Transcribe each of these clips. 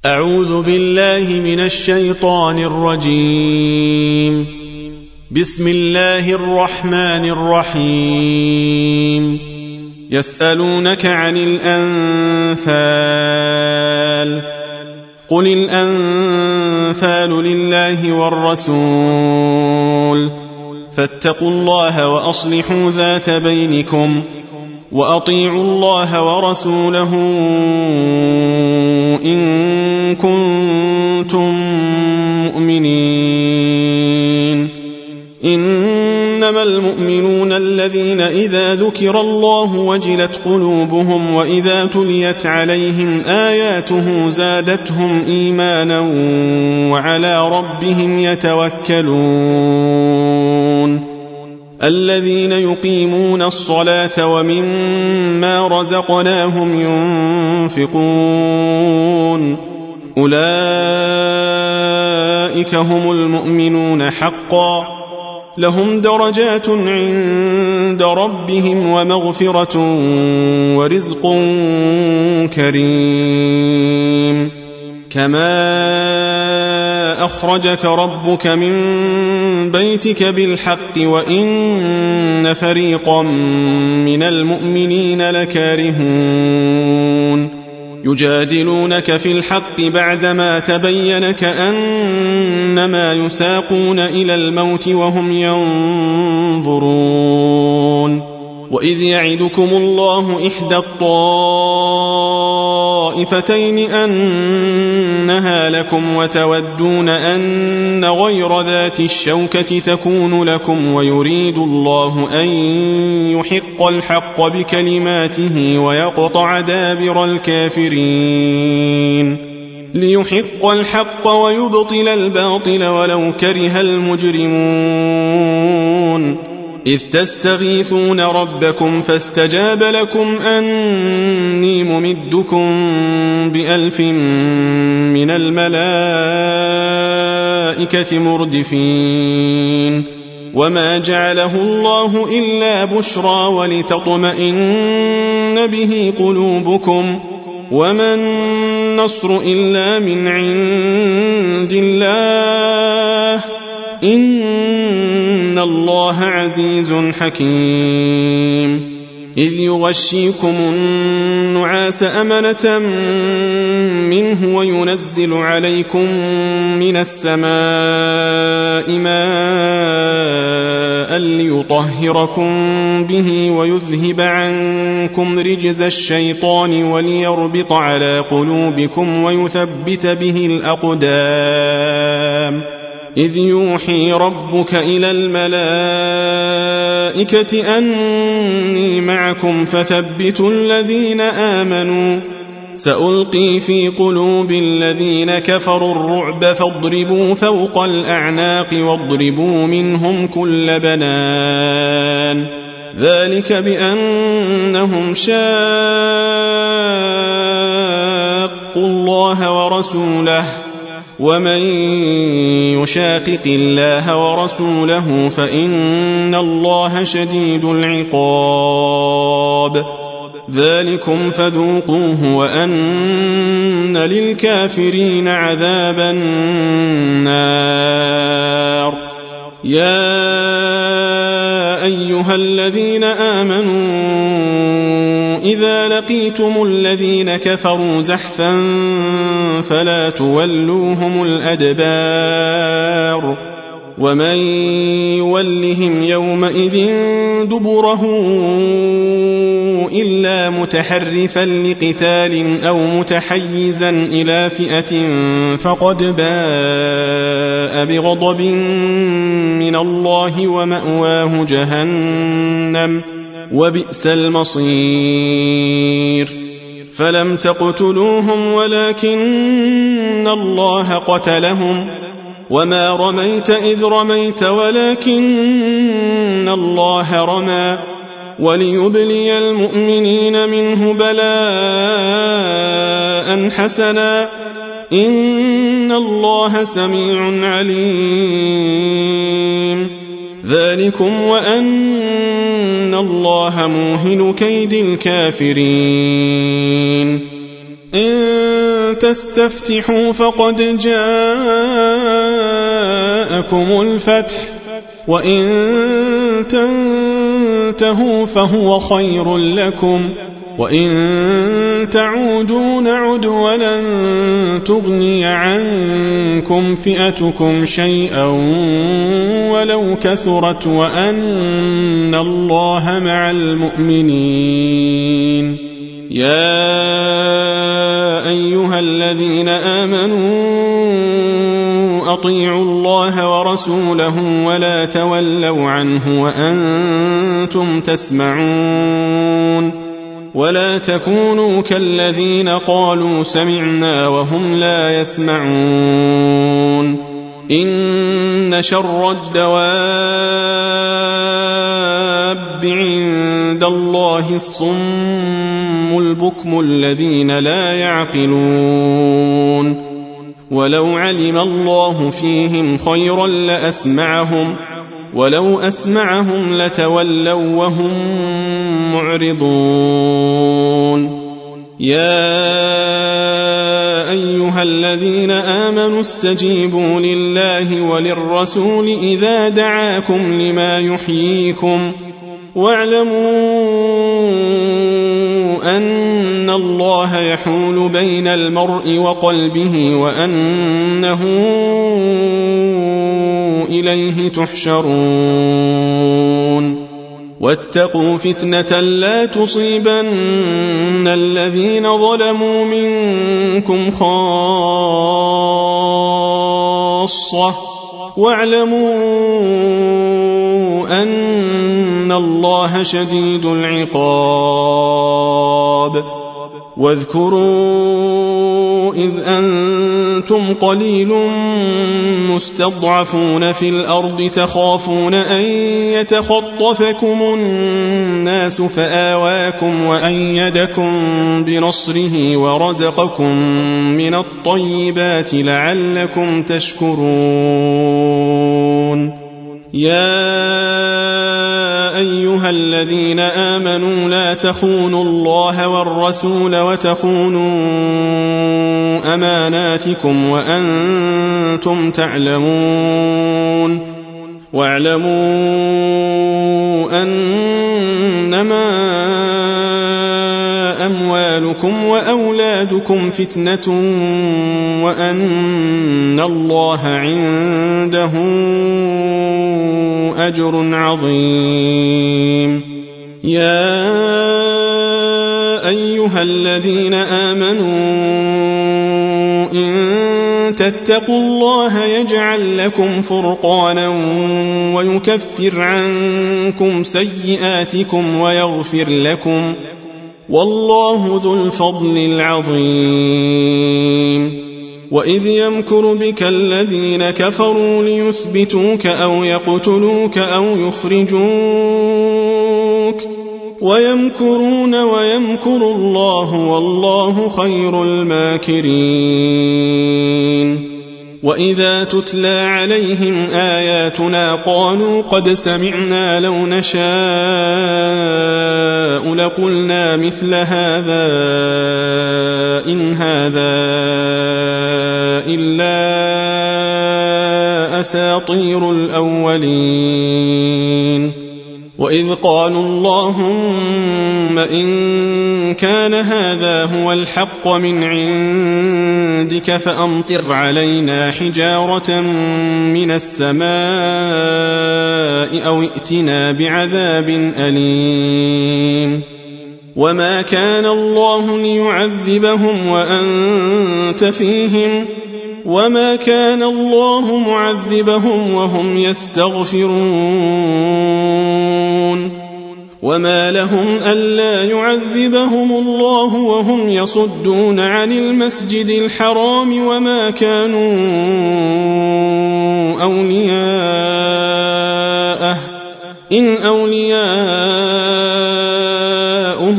أعوذ بالله من الشيطان الرجيم. بسم الله الرحمن الرحيم. يسألونك عن الأنفال قل الأنفال لله والرسول فاتقوا الله وأصلحوا ذات بينكم وأطيعوا الله ورسوله إن كنتم مؤمنين. إنما المؤمنون الذين إذا ذكر الله وجلت قلوبهم وإذا تليت عليهم آياته زادتهم إيمانا وعلى ربهم يتوكلون. الذين يقيمون الصلاة ومما رزقناهم ينفقون أولئك هم المؤمنون حقا لهم درجات عند ربهم ومغفرة ورزق كريم. كما أخرجك ربك من بيتك بالحق وإن فريقا من المؤمنين لكارهون. يجادلونك في الحق بعدما تبين كأنما يساقون إلى الموت وهم ينظرون. وإذ يعدكم الله إحدى الطائفتين أنها لكم وتودون أن غير ذات الشوكة تكون لكم ويريد الله أن يحق الحق بكلماته ويقطع دابر الكافرين ليحق الحق ويبطل الباطل ولو كره المجرمون. إذ تستغيثون ربكم فاستجاب لكم أني ممدكم ب1000 من الملائكة مردفين. وما جعله الله إلا بشرى ولتطمئن به قلوبكم وما النصر إلا من عند الله إن الله عزيز حكيم. إذ يغشيكم النعاس أمنة منه وينزل عليكم من السماء ماء ليطهركم به ويذهب عنكم رجز الشيطان وليربط على قلوبكم ويثبت به الأقدام. إذ يوحي ربك إلى الملائكة أني معكم فثبتوا الذين آمنوا سألقي في قلوب الذين كفروا الرعب فاضربوا فوق الأعناق واضربوا منهم كل بنان. ذلك بأنهم شاقوا الله ورسوله ومن يشاقق الله ورسوله فإن الله شديد العقاب. ذلكم فذوقوه وأن للكافرين عذاب النار. يا أيها الذين آمنوا إذا لقيتم الذين كفروا زحفا فلا تولوهم الأدبار. ومن يولهم يومئذ دبره إلا متحرفا لقتال أو متحيزا إلى فئة فقد باء بغضب من الله ومأواه جهنم وبئس المصير. فلم تقتلوهم ولكن الله قتلهم وما رميت إذ رميت ولكن الله رمى وليبلي المؤمنين منه بلاء حسنا إن الله سميع عليم. ذلكم وأن الله موهن كيد الكافرين. إن تستفتحوا فقد جاءكم الفتح وإن تنتهوا فهو خير لكم وإن تعودوا نعد ولن تغني عنكم فئتكم شيئا ولو كثرت وأن الله مع المؤمنين. يا أيها الذين آمنوا أطيعوا الله ورسوله ولا تولوا عنه وأنتم تسمعون ولا تكونوا كالذين قالوا سمعنا وهم لا يسمعون. إن شر الدواب عند الله الصم البكم الذين لا يعقلون. ولو علم الله فيهم خيرا لأسمعهم ولو أسمعهم لتولوا وهم معرضون. يا أيها الذين آمنوا استجيبوا لله وللرسول إذا دعاكم لما يحييكم واعلموا أن الله يحول بين المرء وقلبه وأنه إليه تحشرون. واتقوا فتنة لا تصيبن الذين ظلموا منكم خاصة واعلموا أن الله شديد العقاب. واذكروا إذ أنتم قليل مستضعفون في الأرض تخافون أن يتخطفكم الناس فآواكم وأيدكم بنصره ورزقكم من الطيبات لعلكم تشكرون. يا أيها الذين آمنوا لا تخونوا الله والرسول وتخونوا أماناتكم وأنتم تعلمون. واعلموا أنما أموالكم وأولادكم فتنة وأن الله عنده أجر عظيم. يا أيها الذين آمنوا إن تتقوا الله يجعل لكم فرقانا ويكفر عنكم سيئاتكم ويغفر لكم والله ذو الفضل العظيم. وإذ يمكر بك الذين كفروا ليثبتوك أو يقتلوك أو يخرجوك ويمكرون ويمكر الله والله خير الماكرين. وإذا تتلى عليهم آياتنا قالوا قد سمعنا لو نشاء لقلنا مثل هذا إن هذا إلا أساطير الأولين. وإذ قالوا اللهم إن كان هذا هو الحق من عندك فأمطر علينا حجارة من السماء أو ائتنا بعذاب أليم. وما كان الله ليعذبهم وأنت فيهم وما كان الله معذبهم وهم يستغفرون. وما لهم ألا يعذبهم الله وهم يصدون عن المسجد الحرام وما كانوا أولياءه إن أولياؤه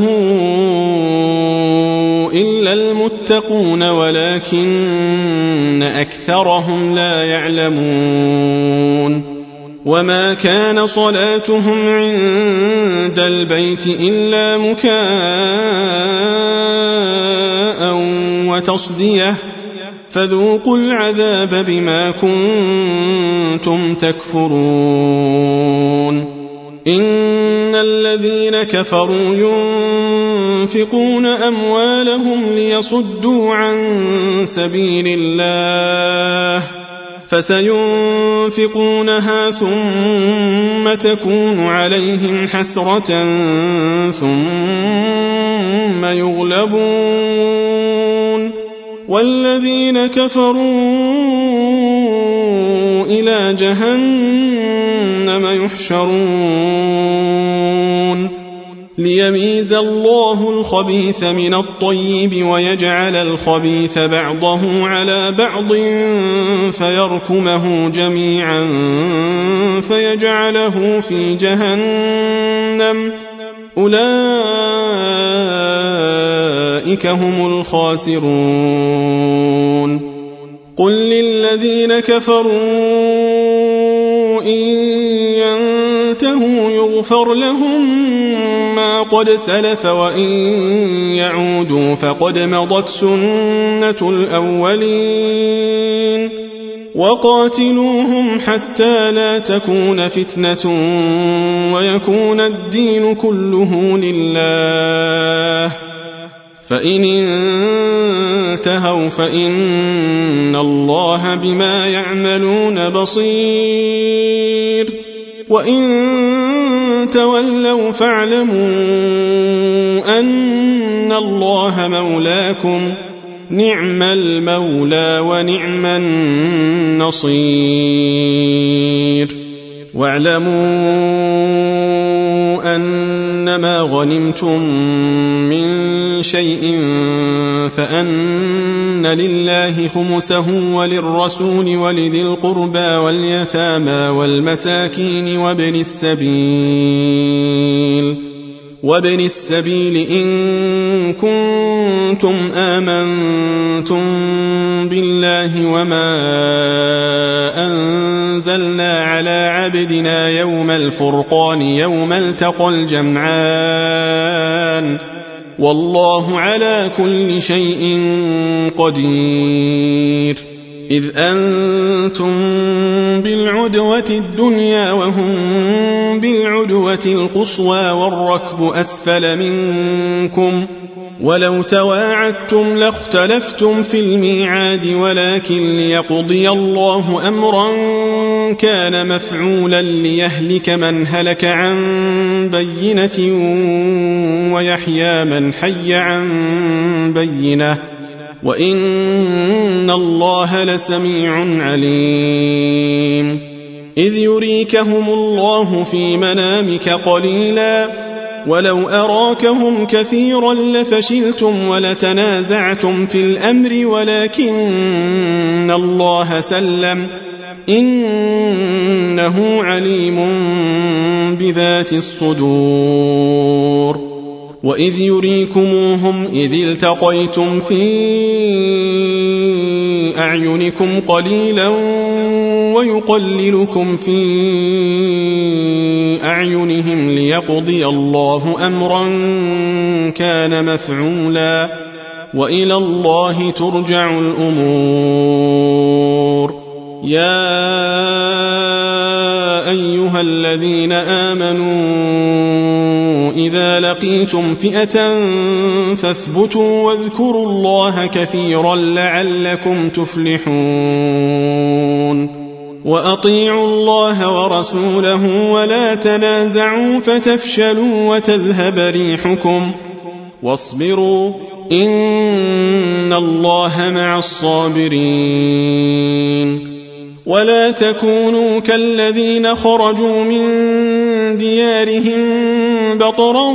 إلا المتقون ولكن أكثرهم لا يعلمون. وما كان صلاتهم عند البيت إلا مكاء وتصدية فذوقوا العذاب بما كنتم تكفرون إن الذين كفروا ينفقون أموالهم ليصدوا عن سبيل الله فسينفقونها ثم تكون عليهم حسرة ثم يغلبون والذين كفروا إلى جهنم يحشرون ليميز الله الخبيث من الطيب ويجعل الخبيث بعضه على بعض فيركمه جميعا فيجعله في جهنم أولئك هم الخاسرون قل للذين كفروا إن ينتهوا يغفر لهم ما قد سلف وإن يعودوا فقد مضت سنة الأولين وقاتلوهم حتى لا تكون فتنة ويكون الدين كله لله فإن انتهوا فإن الله بما يعملون بصير وإن تولوا فاعلموا أن الله مولاكم نعم المولى ونعم النصير واعلموا أنما غنمتم من شيء فأن لله خمسه وللرسول ولذي القربى واليتامى والمساكين وابن السبيل إن كنتم آمنتم بالله وما أنزلنا على عبدنا يوم الفرقان يوم التقى الجمعان والله على كل شيء قدير إذ أنتم بالعدوة الدنيا وهم بالعدوة القصوى والركب أسفل منكم ولو تواعدتم لاختلفتم في الميعاد ولكن ليقضي الله أمرا كان مفعولا ليهلك من هلك عن بينة ويحيى من حي عن بينة وإن الله لسميع عليم إذ يريكهم الله في منامك قليلا ولو أراكهم كثيرا لفشلتم ولتنازعتم في الأمر ولكن الله سلم إنه عليم بذات الصدور وإذ يريكموهم إذ التقيتم في أعينكم قليلا ويقللكم في أعينهم ليقضي الله أمرا كان مفعولا وإلى الله ترجع الأمور يا أيها الذين آمنوا إذا لقيتم فئة فاثبتوا واذكروا الله كثيرا لعلكم تفلحون وأطيعوا الله ورسوله ولا تنازعوا فتفشلوا وتذهب ريحكم واصبروا إن الله مع الصابرين ولا تكونوا كالذين خرجوا من ديارهم بطرا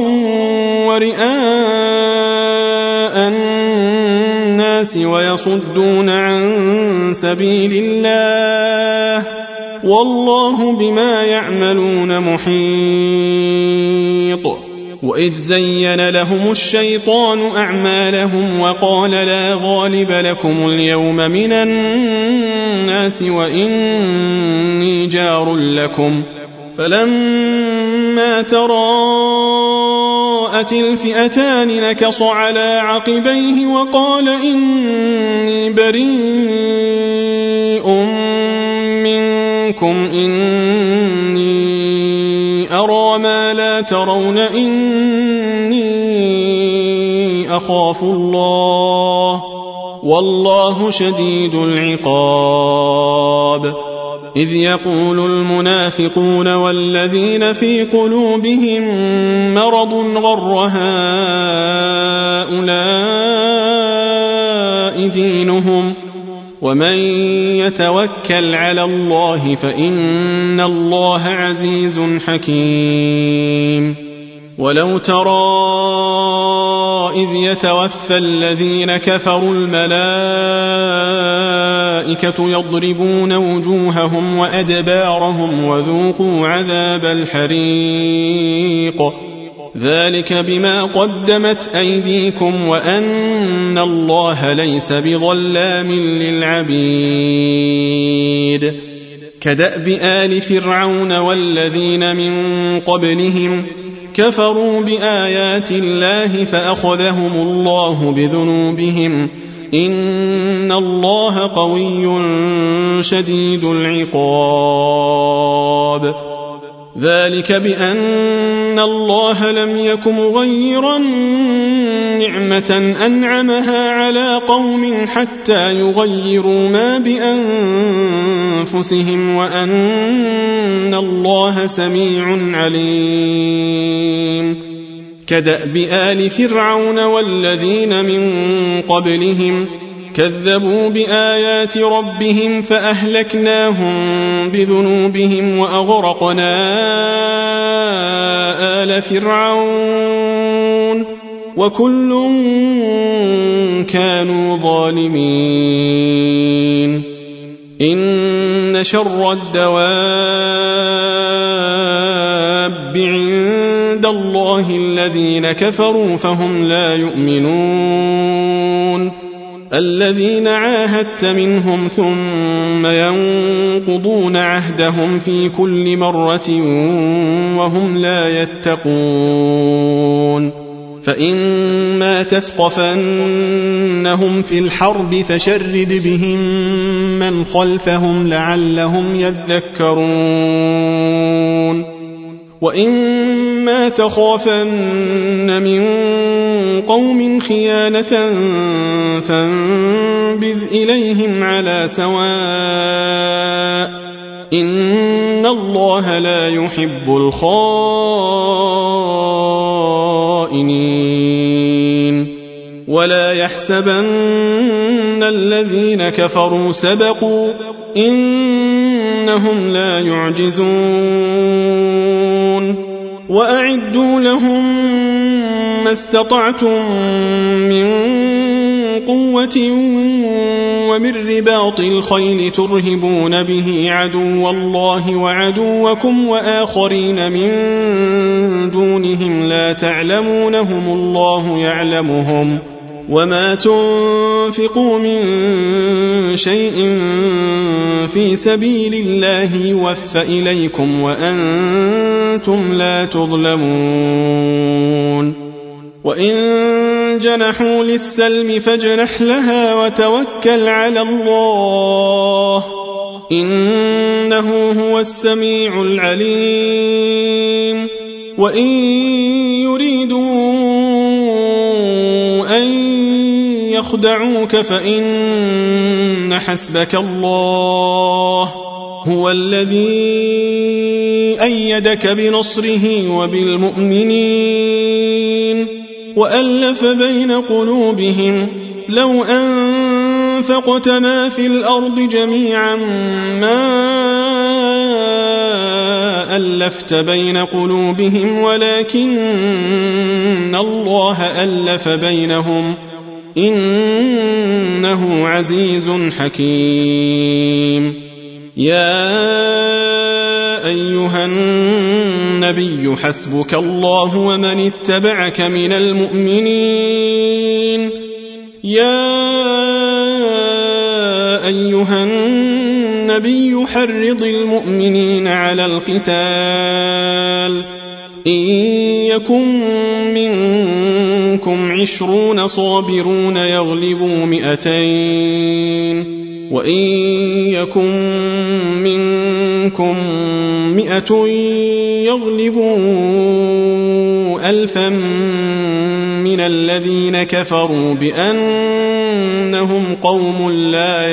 ورئاء الناس ويصدون عن سبيل الله والله بما يعملون محيط وإذ زين لهم الشيطان أعمالهم وقال لا غالب لكم اليوم من الناس وإني جار لكم فلما تراءت الفئتان نكص على عقبيه وقال إني بريء منكم إني أرى ما لا ترون إني أخاف الله والله شديد العقاب إذ يقول المنافقون والذين في قلوبهم مرض غر هؤلاء دينهم ومن يتوكل على الله فإن الله عزيز حكيم ولو ترى إذ يتوفى الذين كفروا الملائكة يضربون وجوههم وأدبارهم وذوقوا عذاب الحريق ذلك بما قدمت أيديكم وأن الله ليس بظلام للعبيد كدأب آل فرعون والذين من قبلهم كفروا بآيات الله فأخذهم الله بذنوبهم إن الله قوي شديد العقاب ذلك بأن الله لم يك مغيرا نعمة أنعمها على قوم حتى يغيروا ما بأنفسهم وأن الله سميع عليم كدأب آل فرعون والذين من قبلهم كذبوا بآيات ربهم فأهلكناهم بذنوبهم وأغرقنا آل فرعون وكل كانوا ظالمين إن شر الدواب عند الله الذين كفروا فهم لا يؤمنون الذين عاهدت منهم ثم ينقضون عهدهم في كل مرة وهم لا يتقون فإما تثقفنهم في الحرب فشرد بهم من خلفهم لعلهم يذكرون وإما تخافن من قوم خيانة فانبذ إليهم على سواء إن الله لا يحب الخائنين ولا يحسبن الذين كفروا سبقوا إنهم لا يعجزون وأعدوا لهم ما استطعتم من قوة ومن رباط الخيل ترهبون به عدو الله وعدوكم وآخرين من دونهم لا تعلمونهم الله يعلمهم وما تنفقوا من شيء في سبيل الله يوفى إليكم وأنتم لا تظلمون وإن جنحوا للسلم فاجنح لها وتوكل على الله إنه هو السميع العليم وإن يريدوا أن يخدعوك فإن حسبك الله هو الذي أيدك بنصره وبالمؤمنين وألف بين قلوبهم لو أنفقت ما في الأرض جميعا ما ألفت بين قلوبهم ولكن الله ألف بينهم إنه عزيز حكيم يا أيها الناس النبي حسبك الله ومن اتبعك من المؤمنين يا أيها النبي حرض المؤمنين على القتال إن يكن منكم 20 صابرون يغلبوا 200 وإن يكن منكم 100 يغلبوا 1000 من الذين كفروا بأنهم قوم لا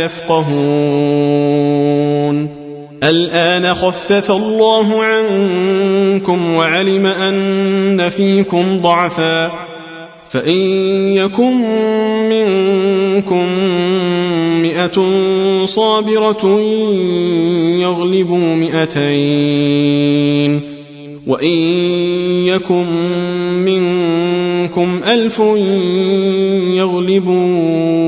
يفقهون الآن خفف الله عنكم وعلم أن فيكم ضعفا فإن يكن منكم 100 صابرة يغلبوا 200 وإن يكن منكم 1000 يغلبوا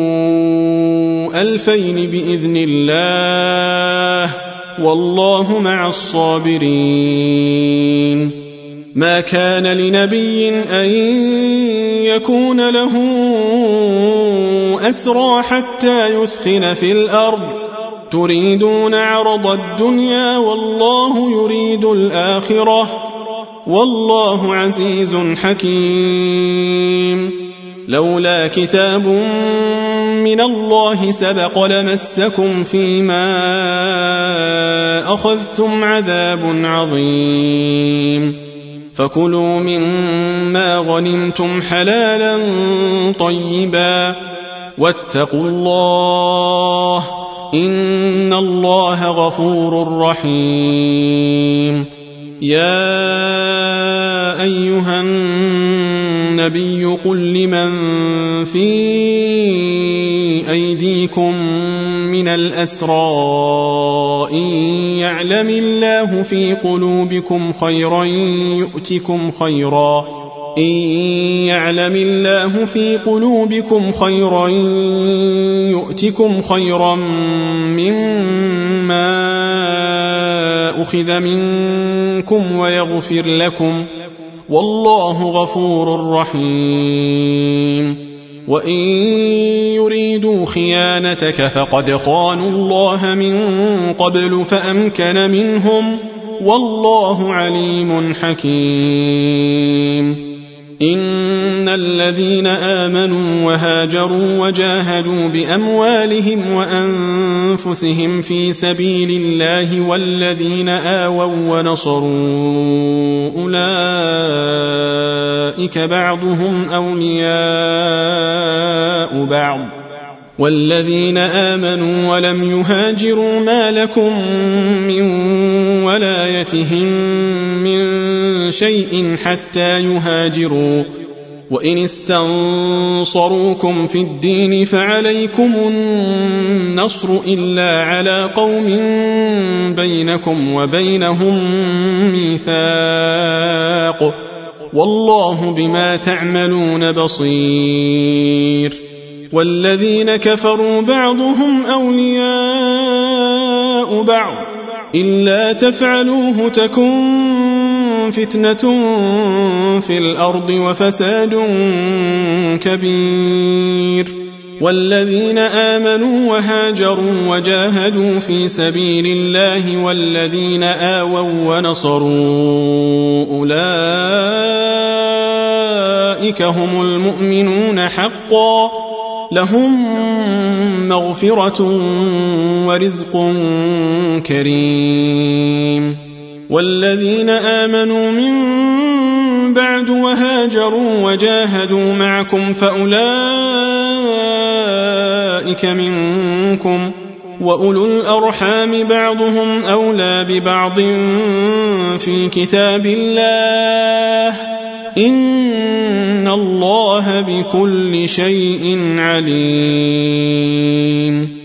2000 بإذن الله والله مع الصابرين ما كان لنبي أن يكون له أسرى حتى يثخن في الأرض تريدون عرض الدنيا والله يريد الآخرة والله عزيز حكيم لولا كتاب من الله سبق لمسكم فيما أخذتم عذاب عظيم فكلوا مما غنمتم حلالا طيبا واتقوا الله إن الله غفور رحيم يا أيها النبي قل لمن في أيديكم من الأسرى إن يعلم الله في قلوبكم خيرا يؤتكم خيرا مما أخذ منكم ويغفر لكم والله غفور رحيم وإن يريدوا خيانتك فقد خانوا الله من قبل فأمكن منهم والله عليم حكيم إن الذين آمنوا وهاجروا وجاهدوا بأموالهم وأنفسهم في سبيل الله والذين آووا ونصروا أولئك بعضهم أولياء بعض والذين آمنوا ولم يهاجروا ما لكم من ولايتهم من شيء حتى يهاجروا وإن استنصروكم في الدين فعليكم النصر إلا على قوم بينكم وبينهم ميثاق والله بما تعملون بصير والذين كفروا بعضهم أولياء بعض إلا تفعلوه تكن فتنة في الأرض وفساد كبير والذين آمنوا وهاجروا وجاهدوا في سبيل الله والذين آووا ونصروا أولئك هم المؤمنون حقا لهم مغفرة ورزق كريم والذين آمنوا من بعد وهاجروا وجاهدوا معكم فأولئك منكم وأولو الأرحام بعضهم أولى ببعض في كتاب الله إن الله بكل شيء عليم